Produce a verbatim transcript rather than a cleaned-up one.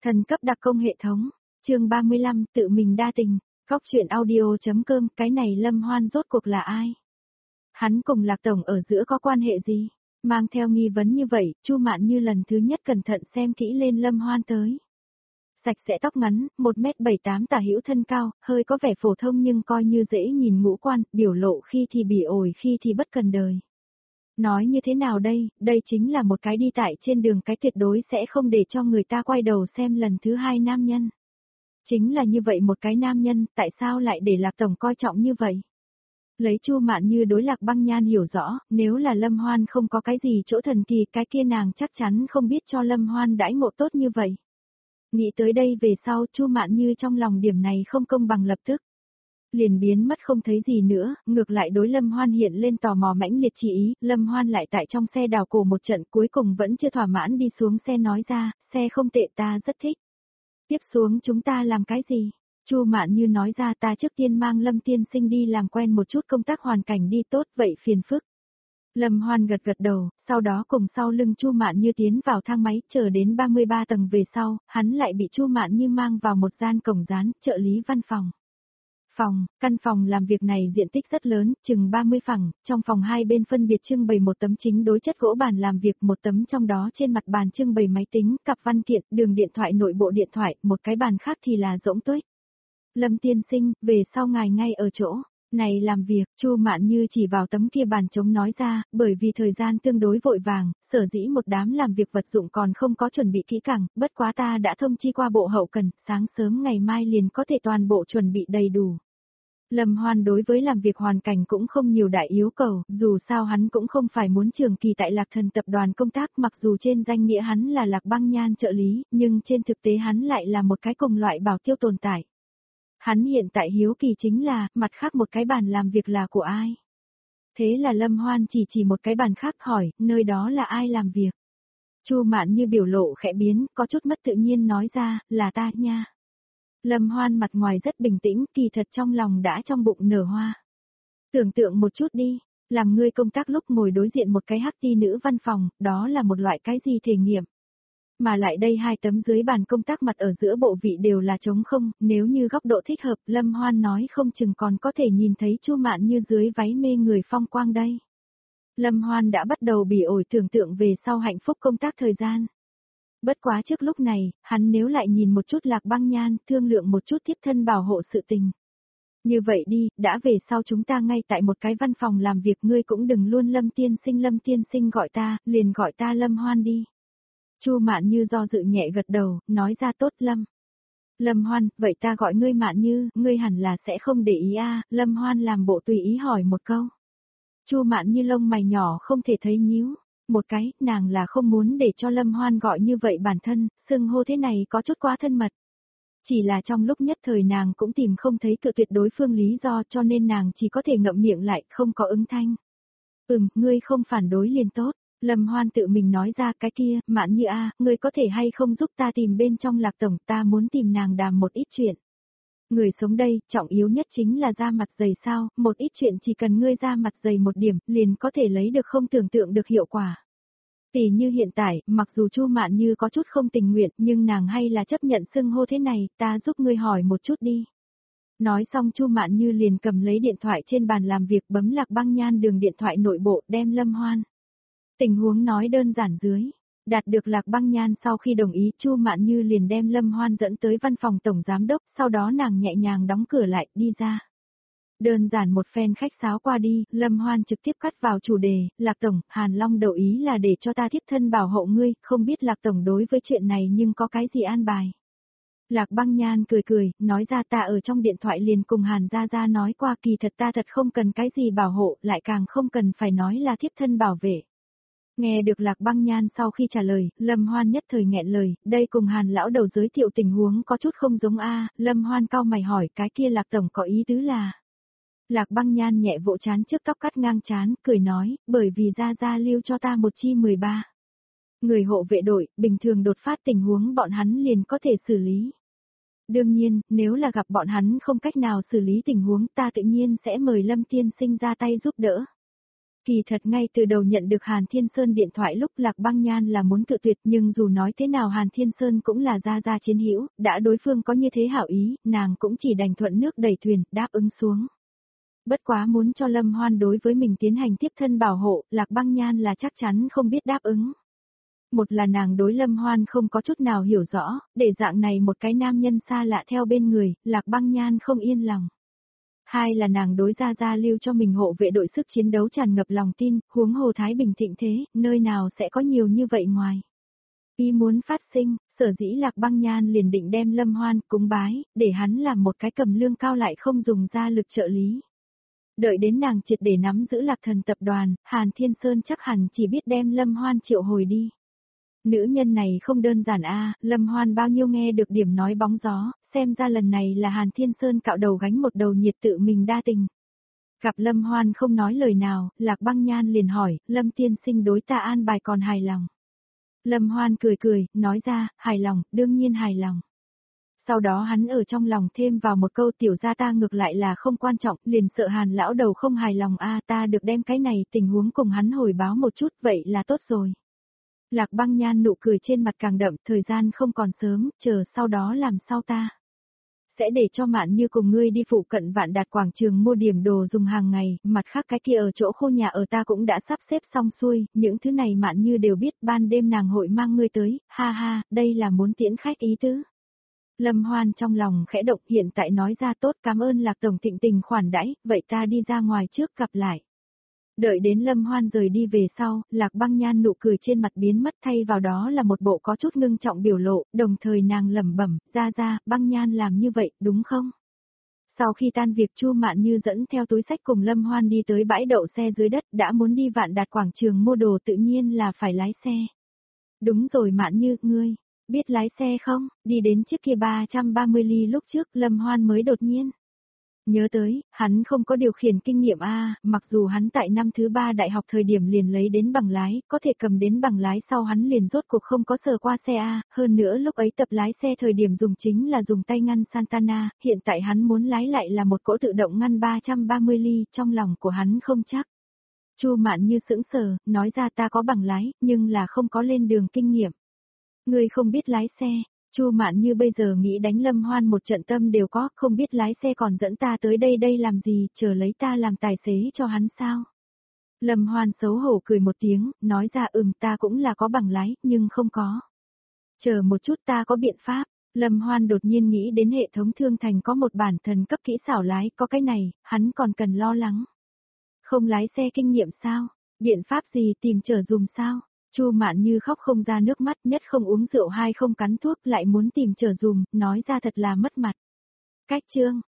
Thần cấp đặc công hệ thống, chương ba mươi lăm, tự mình đa tình, góc chuyện audio.com, cái này Lâm Hoan rốt cuộc là ai? Hắn cùng Lạc Tổng ở giữa có quan hệ gì? Mang theo nghi vấn như vậy, Chu Mạn Như lần thứ nhất cẩn thận xem kỹ lên Lâm Hoan tới. Sạch sẽ tóc ngắn, một mét bảy tám tả hữu thân cao, hơi có vẻ phổ thông nhưng coi như dễ nhìn ngũ quan, biểu lộ khi thì bỉ ổi khi thì bất cần đời. Nói như thế nào đây, đây chính là một cái đi tại trên đường cái tuyệt đối sẽ không để cho người ta quay đầu xem lần thứ hai nam nhân. Chính là như vậy một cái nam nhân, tại sao lại để Lạc Tổng coi trọng như vậy? Lấy Chu Mạn Như đối Lạc Băng Nhan hiểu rõ, nếu là Lâm Hoan không có cái gì chỗ thần kỳ, cái kia nàng chắc chắn không biết cho Lâm Hoan đãi ngộ tốt như vậy. Nghĩ tới đây về sau, Chu Mạn Như trong lòng điểm này không công bằng lập tức liền biến mất không thấy gì nữa, ngược lại đối Lâm Hoan hiện lên tò mò mãnh liệt chỉ ý, Lâm Hoan lại tại trong xe đào cổ một trận cuối cùng vẫn chưa thỏa mãn đi xuống xe nói ra, xe không tệ ta rất thích. Tiếp xuống chúng ta làm cái gì? Chu Mạn Như nói ra ta trước tiên mang Lâm tiên sinh đi làm quen một chút công tác hoàn cảnh đi tốt vậy phiền phức. Lâm Hoan gật gật đầu, sau đó cùng sau lưng Chu Mạn Như tiến vào thang máy, chờ đến ba mươi ba tầng về sau, hắn lại bị Chu Mạn Như mang vào một gian cổng dán, trợ lý văn phòng. Phòng, căn phòng làm việc này diện tích rất lớn, chừng ba mươi phẳng, trong phòng hai bên phân biệt trưng bày một tấm chính đối chất gỗ bàn làm việc, một tấm trong đó trên mặt bàn trưng bày máy tính, cặp văn kiện, đường điện thoại nội bộ điện thoại, một cái bàn khác thì là rỗng tuếch. Lâm tiên sinh, về sau ngài ngay ở chỗ này làm việc, Chu Mạn Như chỉ vào tấm kia bàn trống nói ra, bởi vì thời gian tương đối vội vàng, sở dĩ một đám làm việc vật dụng còn không có chuẩn bị kỹ càng, bất quá ta đã thông chi qua bộ hậu cần, sáng sớm ngày mai liền có thể toàn bộ chuẩn bị đầy đủ. Lâm Hoan đối với làm việc hoàn cảnh cũng không nhiều đại yêu cầu, dù sao hắn cũng không phải muốn trường kỳ tại Lạc Thần tập đoàn công tác, mặc dù trên danh nghĩa hắn là Lạc Băng Nhan trợ lý, nhưng trên thực tế hắn lại là một cái cùng loại bảo tiêu tồn tại. Hắn hiện tại hiếu kỳ chính là, mặt khác một cái bàn làm việc là của ai? Thế là Lâm Hoan chỉ chỉ một cái bàn khác hỏi, nơi đó là ai làm việc? Chu Mạn Như biểu lộ khẽ biến, có chút mất tự nhiên nói ra, là ta nha. Lâm Hoan mặt ngoài rất bình tĩnh, kỳ thật trong lòng đã trong bụng nở hoa. Tưởng tượng một chút đi, làm ngươi công tác lúc ngồi đối diện một cái hắc ti nữ văn phòng, đó là một loại cái gì thể nghiệm. Mà lại đây hai tấm dưới bàn công tác mặt ở giữa bộ vị đều là trống không, nếu như góc độ thích hợp, Lâm Hoan nói không chừng còn có thể nhìn thấy Chu Mạn Như dưới váy mê người phong quang đây. Lâm Hoan đã bắt đầu bỉ ổi tưởng tượng về sau hạnh phúc công tác thời gian. Bất quá trước lúc này, hắn nếu lại nhìn một chút Lạc Băng Nhan, thương lượng một chút tiếp thân bảo hộ sự tình. Như vậy đi, đã về sau chúng ta ngay tại một cái văn phòng làm việc, ngươi cũng đừng luôn Lâm tiên sinh Lâm tiên sinh gọi ta, liền gọi ta Lâm Hoan đi. Chu Mạn Như do dự nhẹ gật đầu, nói ra tốt Lâm. Lâm Hoan, vậy ta gọi ngươi Mạn Như, ngươi hẳn là sẽ không để ý a. À, Lâm Hoan làm bộ tùy ý hỏi một câu. Chu Mạn Như lông mày nhỏ không thể thấy nhíu. Một cái, nàng là không muốn để cho Lâm Hoan gọi như vậy bản thân, xưng hô thế này có chút quá thân mật. Chỉ là trong lúc nhất thời nàng cũng tìm không thấy cự tuyệt đối phương lý do cho nên nàng chỉ có thể ngậm miệng lại, không có ứng thanh. Ừm, ngươi không phản đối liền tốt. Lâm Hoan tự mình nói ra cái kia, Mạn Như a, ngươi có thể hay không giúp ta tìm bên trong Lạc Tổng, ta muốn tìm nàng đàm một ít chuyện. Người sống đây, trọng yếu nhất chính là da mặt dày sao, một ít chuyện chỉ cần ngươi da mặt dày một điểm, liền có thể lấy được không tưởng tượng được hiệu quả. Tỷ như hiện tại, mặc dù Chu Mạn Như có chút không tình nguyện, nhưng nàng hay là chấp nhận xưng hô thế này, ta giúp ngươi hỏi một chút đi. Nói xong Chu Mạn Như liền cầm lấy điện thoại trên bàn làm việc bấm Lạc Băng Nhan đường điện thoại nội bộ đem Lâm Hoan. Tình huống nói đơn giản dưới. Đạt được Lạc Băng Nhan sau khi đồng ý, Chu Mạn Như liền đem Lâm Hoan dẫn tới văn phòng tổng giám đốc, sau đó nàng nhẹ nhàng đóng cửa lại, đi ra. Đơn giản một phen khách sáo qua đi, Lâm Hoan trực tiếp cắt vào chủ đề, Lạc Tổng, Hàn Long đầu ý là để cho ta tiếp thân bảo hộ ngươi, không biết Lạc Tổng đối với chuyện này nhưng có cái gì an bài. Lạc Băng Nhan cười cười, nói ra ta ở trong điện thoại liền cùng Hàn Gia Gia nói qua kỳ thật ta thật không cần cái gì bảo hộ, lại càng không cần phải nói là tiếp thân bảo vệ. Nghe được Lạc Băng Nhan sau khi trả lời, Lâm Hoan nhất thời nghẹn lời, đây cùng Hàn lão đầu giới thiệu tình huống có chút không giống a. Lâm Hoan cau mày hỏi cái kia Lạc Tổng có ý tứ là. Lạc Băng Nhan nhẹ vỗ chán trước tóc cắt ngang chán, cười nói, bởi vì Gia Gia lưu cho ta một chi mười ba. Người hộ vệ đội, bình thường đột phát tình huống bọn hắn liền có thể xử lý. Đương nhiên, nếu là gặp bọn hắn không cách nào xử lý tình huống ta tự nhiên sẽ mời Lâm tiên sinh ra tay giúp đỡ. Kỳ thật ngay từ đầu nhận được Hàn Thiên Sơn điện thoại lúc Lạc Băng Nhan là muốn cự tuyệt, nhưng dù nói thế nào Hàn Thiên Sơn cũng là gia gia chiến hữu, đã đối phương có như thế hảo ý, nàng cũng chỉ đành thuận nước đẩy thuyền, đáp ứng xuống. Bất quá muốn cho Lâm Hoan đối với mình tiến hành tiếp thân bảo hộ, Lạc Băng Nhan là chắc chắn không biết đáp ứng. Một là nàng đối Lâm Hoan không có chút nào hiểu rõ, để dạng này một cái nam nhân xa lạ theo bên người, Lạc Băng Nhan không yên lòng. Hai là nàng đối gia gia lưu cho mình hộ vệ đội sức chiến đấu tràn ngập lòng tin, huống hồ Thái Bình thịnh thế, nơi nào sẽ có nhiều như vậy ngoài. Ý muốn phát sinh, sở dĩ Lạc Băng Nhan liền định đem Lâm Hoan cúng bái, để hắn làm một cái cầm lương cao lại không dùng ra lực trợ lý. Đợi đến nàng triệt để nắm giữ Lạc Thần tập đoàn, Hàn Thiên Sơn chắc hẳn chỉ biết đem Lâm Hoan triệu hồi đi. Nữ nhân này không đơn giản a, Lâm Hoan bao nhiêu nghe được điểm nói bóng gió, xem ra lần này là Hàn Thiên Sơn cạo đầu gánh một đầu nhiệt tự mình đa tình. Gặp Lâm Hoan không nói lời nào, Lạc Băng Nhan liền hỏi, Lâm tiên sinh đối ta an bài còn hài lòng. Lâm Hoan cười cười, nói ra, hài lòng, đương nhiên hài lòng. Sau đó hắn ở trong lòng thêm vào một câu tiểu gia ta ngược lại là không quan trọng, liền sợ Hàn lão đầu không hài lòng a, ta được đem cái này tình huống cùng hắn hồi báo một chút, vậy là tốt rồi. Lạc Băng Nhan nụ cười trên mặt càng đậm, thời gian không còn sớm, chờ sau đó làm sao ta. Sẽ để cho Mạn Như cùng ngươi đi phụ cận Vạn Đạt quảng trường mua điểm đồ dùng hàng ngày, mặt khác cái kia ở chỗ khu nhà ở ta cũng đã sắp xếp xong xuôi, những thứ này Mạn Như đều biết, ban đêm nàng hội mang ngươi tới, ha ha, đây là muốn tiễn khách ý tứ. Lâm Hoan trong lòng khẽ động, hiện tại nói ra tốt, cảm ơn Lạc tổng thịnh tình khoản đãi, vậy ta đi ra ngoài trước gặp lại. Đợi đến Lâm Hoan rời đi về sau, Lạc Băng Nhan nụ cười trên mặt biến mất, thay vào đó là một bộ có chút ngưng trọng biểu lộ, đồng thời nàng lẩm bẩm, ra ra, Băng Nhan làm như vậy, đúng không? Sau khi tan việc Chu Mạn Như dẫn theo túi sách cùng Lâm Hoan đi tới bãi đậu xe dưới đất, đã muốn đi Vạn Đạt quảng trường mua đồ tự nhiên là phải lái xe. Đúng rồi Mạn Như, ngươi, biết lái xe không? Đi đến chiếc kia ba trăm ba mươi ly lúc trước, Lâm Hoan mới đột nhiên nhớ tới, hắn không có điều khiển kinh nghiệm a, mặc dù hắn tại năm thứ ba đại học thời điểm liền lấy đến bằng lái, có thể cầm đến bằng lái sau hắn liền rốt cuộc không có sờ qua xe a, hơn nữa lúc ấy tập lái xe thời điểm dùng chính là dùng tay ngăn Santana, hiện tại hắn muốn lái lại là một cỗ tự động ngăn ba trăm ba mươi ly, trong lòng của hắn không chắc. Chu Mạn Như sững sờ, nói ra ta có bằng lái, nhưng là không có lên đường kinh nghiệm. Ngươi không biết lái xe. Chu Mạn Như bây giờ nghĩ đánh Lâm Hoan một trận tâm đều có, không biết lái xe còn dẫn ta tới đây đây làm gì, chờ lấy ta làm tài xế cho hắn sao? Lâm Hoan xấu hổ cười một tiếng, nói ra ừm ta cũng là có bằng lái, nhưng không có. Chờ một chút ta có biện pháp. Lâm Hoan đột nhiên nghĩ đến hệ thống thương thành có một bản thần cấp kỹ xảo lái, có cái này, hắn còn cần lo lắng. Không lái xe kinh nghiệm sao? Biện pháp gì tìm chờ dùng sao? Chu Mạn Như khóc không ra nước mắt, nhất không uống rượu hai không cắn thuốc lại muốn tìm chờ dùm, nói ra thật là mất mặt. Cách chương